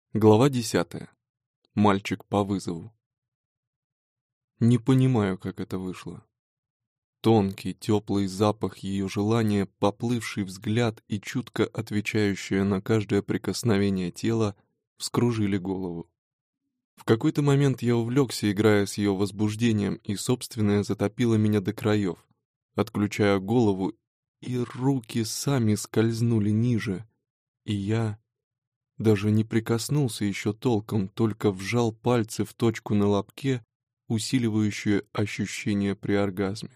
Глава 10. Мальчик по вызову. Не понимаю, как это вышло. Тонкий, теплый запах ее желания, поплывший взгляд и чутко отвечающее на каждое прикосновение тела вскружили голову. В какой-то момент я увлекся, играя с ее возбуждением, и собственное затопило меня до краев, отключая голову, и руки сами скользнули ниже, и я даже не прикоснулся еще толком, только вжал пальцы в точку на лобке, усиливающую ощущение при оргазме.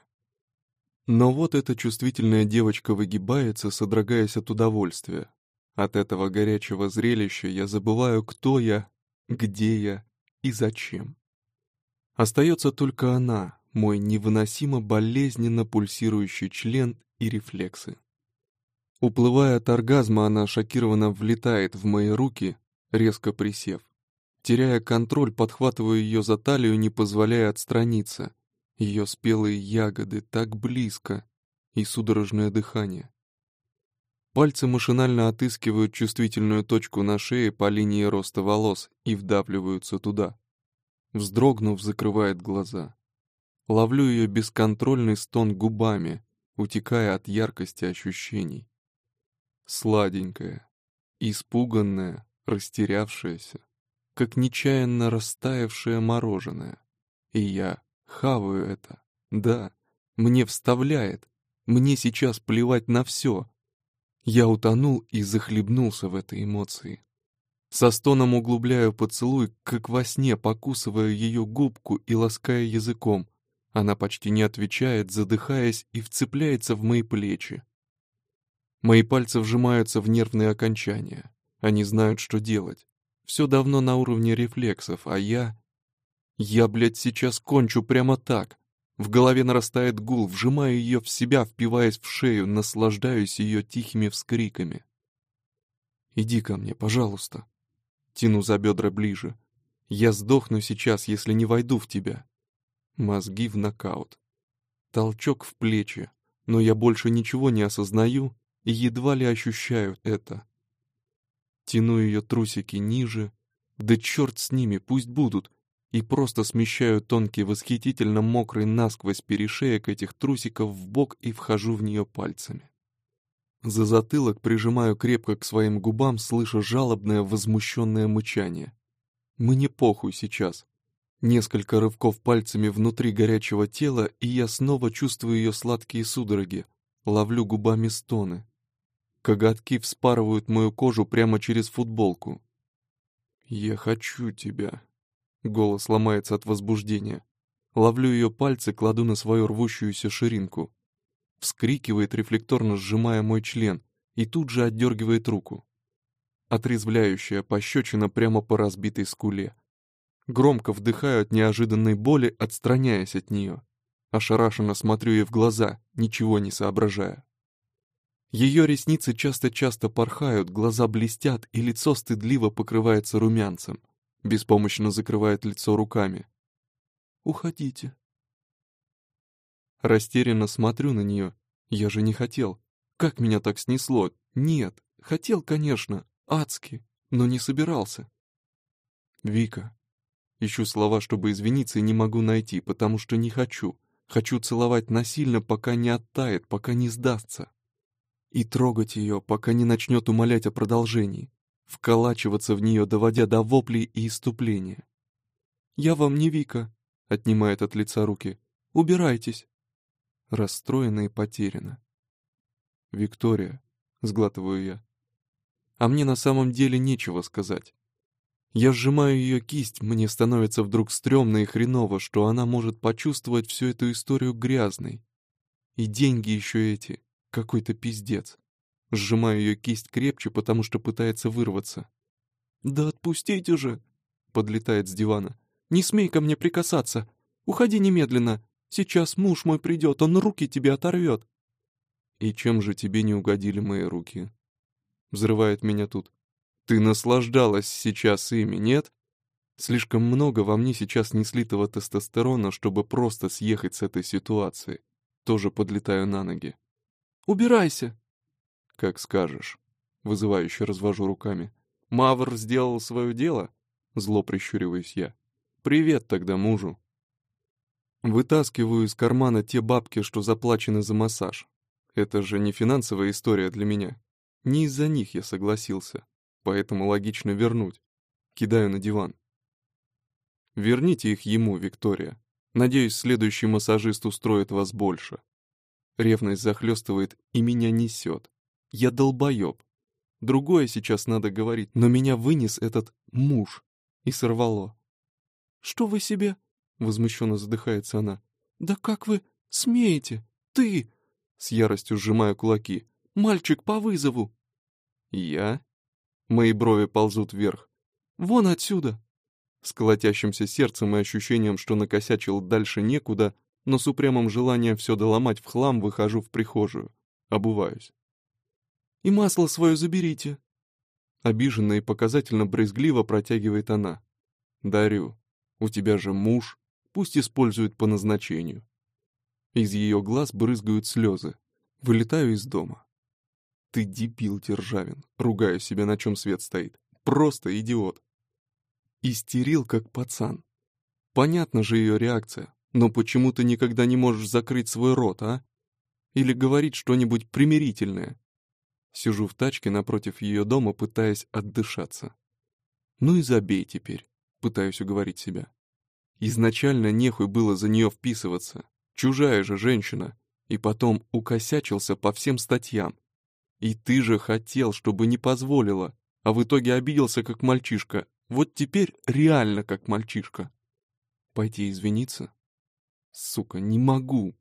Но вот эта чувствительная девочка выгибается, содрогаясь от удовольствия. От этого горячего зрелища я забываю, кто я, где я и зачем. Остается только она, мой невыносимо болезненно пульсирующий член и рефлексы. Уплывая от оргазма, она шокированно влетает в мои руки, резко присев. Теряя контроль, подхватываю ее за талию, не позволяя отстраниться. Ее спелые ягоды так близко и судорожное дыхание. Пальцы машинально отыскивают чувствительную точку на шее по линии роста волос и вдавливаются туда. Вздрогнув, закрывает глаза. Ловлю ее бесконтрольный стон губами, утекая от яркости ощущений. Сладенькая, испуганная, растерявшаяся, как нечаянно растаявшее мороженое. И я хаваю это. Да, мне вставляет. Мне сейчас плевать на все. Я утонул и захлебнулся в этой эмоции. Со стоном углубляю поцелуй, как во сне, покусывая ее губку и лаская языком. Она почти не отвечает, задыхаясь, и вцепляется в мои плечи. Мои пальцы вжимаются в нервные окончания. Они знают, что делать. Все давно на уровне рефлексов, а я... Я, блядь, сейчас кончу прямо так. В голове нарастает гул, вжимаю ее в себя, впиваясь в шею, наслаждаюсь ее тихими вскриками. «Иди ко мне, пожалуйста». Тяну за бедра ближе. «Я сдохну сейчас, если не войду в тебя». Мозги в нокаут. Толчок в плечи, но я больше ничего не осознаю и едва ли ощущаю это. Тяну ее трусики ниже, да черт с ними, пусть будут, и просто смещаю тонкий, восхитительно мокрый насквозь перешеек этих трусиков в бок и вхожу в нее пальцами. За затылок прижимаю крепко к своим губам, слыша жалобное, возмущенное мычание. Мне похуй сейчас. Несколько рывков пальцами внутри горячего тела, и я снова чувствую ее сладкие судороги, ловлю губами стоны. Коготки вспарывают мою кожу прямо через футболку. «Я хочу тебя». Голос ломается от возбуждения. Ловлю ее пальцы, кладу на свою рвущуюся ширинку. Вскрикивает, рефлекторно сжимая мой член, и тут же отдергивает руку. Отрезвляющая пощечина прямо по разбитой скуле. Громко вдыхаю от неожиданной боли, отстраняясь от нее. Ошарашенно смотрю ей в глаза, ничего не соображая. Ее ресницы часто-часто порхают, глаза блестят, и лицо стыдливо покрывается румянцем. Беспомощно закрывает лицо руками. «Уходите». Растерянно смотрю на нее. Я же не хотел. Как меня так снесло? Нет, хотел, конечно, адски, но не собирался. «Вика». Ищу слова, чтобы извиниться, и не могу найти, потому что не хочу. Хочу целовать насильно, пока не оттает, пока не сдастся. И трогать ее, пока не начнет умолять о продолжении. Вколачиваться в нее, доводя до воплей и исступления. «Я вам не Вика», — отнимает от лица руки. «Убирайтесь». Расстроена и потеряна. «Виктория», — сглатываю я. А мне на самом деле нечего сказать. Я сжимаю ее кисть, мне становится вдруг стрёмно и хреново, что она может почувствовать всю эту историю грязной. И деньги еще эти, какой-то пиздец. Сжимаю ее кисть крепче, потому что пытается вырваться. «Да отпустите же!» — подлетает с дивана. «Не смей ко мне прикасаться! Уходи немедленно! Сейчас муж мой придет, он руки тебе оторвет!» «И чем же тебе не угодили мои руки?» Взрывает меня тут. «Ты наслаждалась сейчас ими, нет? Слишком много во мне сейчас неслитого тестостерона, чтобы просто съехать с этой ситуации. Тоже подлетаю на ноги. «Убирайся!» «Как скажешь», — вызывающе развожу руками. Мавр сделал свое дело? Зло прищуриваюсь я. Привет тогда мужу. Вытаскиваю из кармана те бабки, что заплачены за массаж. Это же не финансовая история для меня. Не из-за них я согласился, поэтому логично вернуть. Кидаю на диван. Верните их ему, Виктория. Надеюсь, следующий массажист устроит вас больше. Ревность захлестывает и меня несет. Я долбоеб. Другое сейчас надо говорить, но меня вынес этот муж и сорвало. «Что вы себе?» — возмущенно задыхается она. «Да как вы смеете? Ты!» — с яростью сжимаю кулаки. «Мальчик по вызову!» «Я?» Мои брови ползут вверх. «Вон отсюда!» С колотящимся сердцем и ощущением, что накосячил дальше некуда, но с упрямым желанием все доломать в хлам, выхожу в прихожую. Обуваюсь. «И масло свое заберите!» Обиженно и показательно брезгливо протягивает она. «Дарю. У тебя же муж. Пусть использует по назначению». Из ее глаз брызгают слезы. Вылетаю из дома. «Ты дебил, Державин!» Ругаю себя, на чем свет стоит. «Просто идиот!» Истерил, как пацан. Понятно же ее реакция, но почему ты никогда не можешь закрыть свой рот, а? Или говорить что-нибудь примирительное? Сижу в тачке напротив ее дома, пытаясь отдышаться. Ну и забей теперь, пытаюсь уговорить себя. Изначально нехуй было за нее вписываться. Чужая же женщина. И потом укосячился по всем статьям. И ты же хотел, чтобы не позволила, а в итоге обиделся, как мальчишка. Вот теперь реально как мальчишка. Пойти извиниться? Сука, не могу.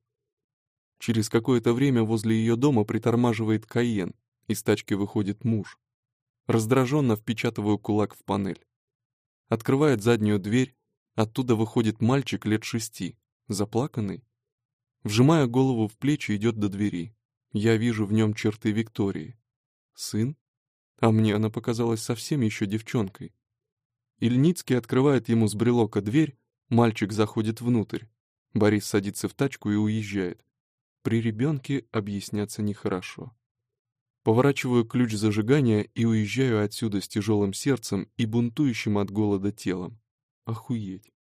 Через какое-то время возле ее дома притормаживает Кайен. Из тачки выходит муж. Раздраженно впечатываю кулак в панель. Открывает заднюю дверь. Оттуда выходит мальчик лет 6, заплаканный. Вжимая голову в плечи, идет до двери. Я вижу в нем черты Виктории. Сын? А мне она показалась совсем еще девчонкой. Ильницкий открывает ему с брелока дверь, мальчик заходит внутрь. Борис садится в тачку и уезжает. При ребенке объясняться нехорошо. Поворачиваю ключ зажигания и уезжаю отсюда с тяжелым сердцем и бунтующим от голода телом. Охуеть.